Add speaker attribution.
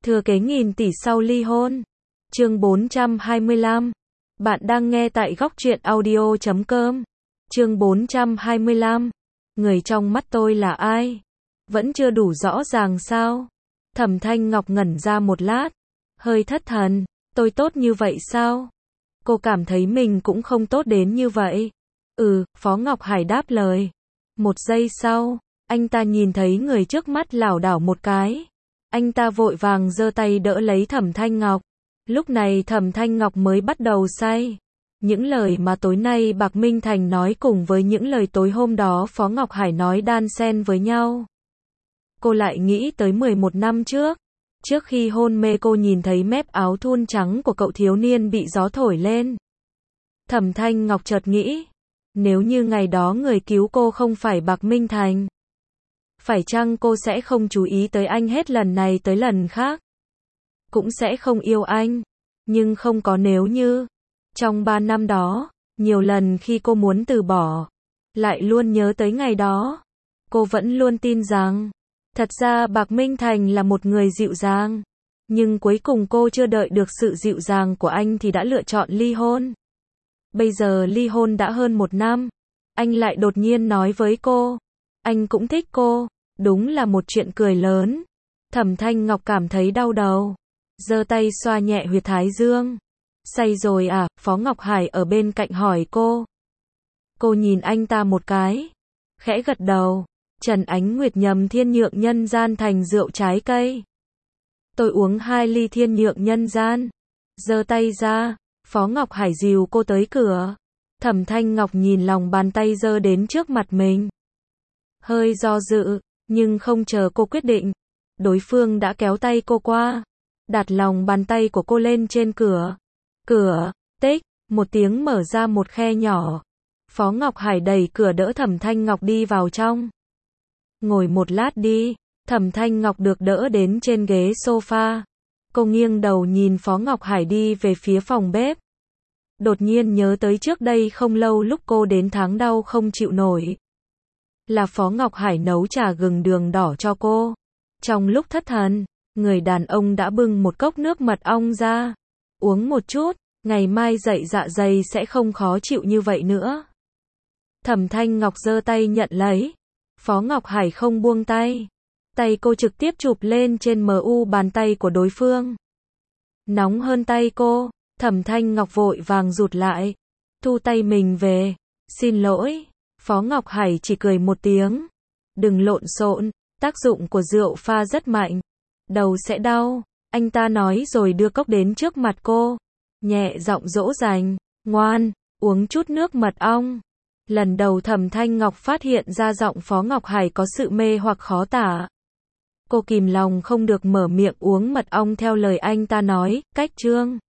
Speaker 1: Thừa kế nghìn tỷ sau ly hôn. Chương 425. Bạn đang nghe tại góc truyện audio.com. Chương 425. Người trong mắt tôi là ai? Vẫn chưa đủ rõ ràng sao? Thẩm Thanh Ngọc ngẩn ra một lát, hơi thất thần. Tôi tốt như vậy sao? Cô cảm thấy mình cũng không tốt đến như vậy. Phó Ngọc Hải đáp lời. Một giây sau, anh ta nhìn thấy người trước mắt lảo đảo một cái. Anh ta vội vàng giơ tay đỡ lấy Thẩm Thanh Ngọc. Lúc này Thẩm Thanh Ngọc mới bắt đầu say. Những lời mà tối nay Bạc Minh Thành nói cùng với những lời tối hôm đó Phó Ngọc Hải nói đan xen với nhau. Cô lại nghĩ tới 11 năm trước. Trước khi hôn mê cô nhìn thấy mép áo thun trắng của cậu thiếu niên bị gió thổi lên. Thẩm Thanh Ngọc chợt nghĩ, nếu như ngày đó người cứu cô không phải Bạc Minh Thành, phải chăng cô sẽ không chú ý tới anh hết lần này tới lần khác? Cũng sẽ không yêu anh. Nhưng không có nếu như. Trong 3 năm đó, nhiều lần khi cô muốn từ bỏ, lại luôn nhớ tới ngày đó. Cô vẫn luôn tin rằng, thật ra Bạc Minh Thành là một người dịu dàng. Nhưng cuối cùng cô chưa đợi được sự dịu dàng của anh thì đã lựa chọn ly hôn. Bây giờ ly hôn đã hơn 1 năm. Anh lại đột nhiên nói với cô, anh cũng thích cô. Đúng là một chuyện cười lớn. Thẩm Thanh Ngọc cảm thấy đau đầu, giơ tay xoa nhẹ huyệt thái dương. Say rồi à? Phó Ngọc Hải ở bên cạnh hỏi cô. Cô nhìn anh ta một cái, khẽ gật đầu. Trần Ánh Nguyệt nhầm thiên nhượng nhân gian thành rượu trái cây. Tôi uống 2 ly thiên nhượng nhân gian. Giơ tay ra, Phó Ngọc Hải dìu cô tới cửa. Thẩm Thanh Ngọc nhìn lòng bàn tay giơ đến trước mặt mình, hơi do dự, nhưng không chờ cô quyết định, đối phương đã kéo tay cô qua, đặt lòng bàn tay của cô lên trên cửa. Cửa, tích, một tiếng mở ra một khe nhỏ. Phó Ngọc Hải đẩy cửa đỡ Thẩm Thanh Ngọc đi vào trong. Ngồi một lát đi. Thẩm Thanh Ngọc được đỡ đến trên ghế sofa. Cô nghiêng đầu nhìn Phó Ngọc Hải đi về phía phòng bếp. Đột nhiên nhớ tới trước đây không lâu lúc cô đến tháng đau không chịu nổi, là Phó Ngọc Hải nấu trà gừng đường đỏ cho cô. Trong lúc thất thần, người đàn ông đã bưng một cốc nước mật ong ra. Uống một chút, ngày mai dậy dạ dày sẽ không khó chịu như vậy nữa. Thẩm Thanh Ngọc giơ tay nhận lấy. Phó Ngọc Hải không buông tay. Tay cô trực tiếp chụp lên trên mu bàn tay của đối phương. Nóng hơn tay cô. Thẩm Thanh Ngọc vội vàng rụt lại, thu tay mình về. Xin lỗi. Phó Ngọc Hải chỉ cười một tiếng. Đừng lộn xộn, tác dụng của rượu pha rất mạnh. Đầu sẽ đau. Anh ta nói rồi đưa cốc đến trước mặt cô. Nhẹ giọng dỗ dành. Ngoan, uống chút nước mật ong. Lần đầu Thẩm Thanh Ngọc phát hiện ra giọng Phó Ngọc Hải có sự mê hoặc khó tả. Cô kìm lòng không được mở miệng uống mật ong theo lời anh ta nói, cách chương.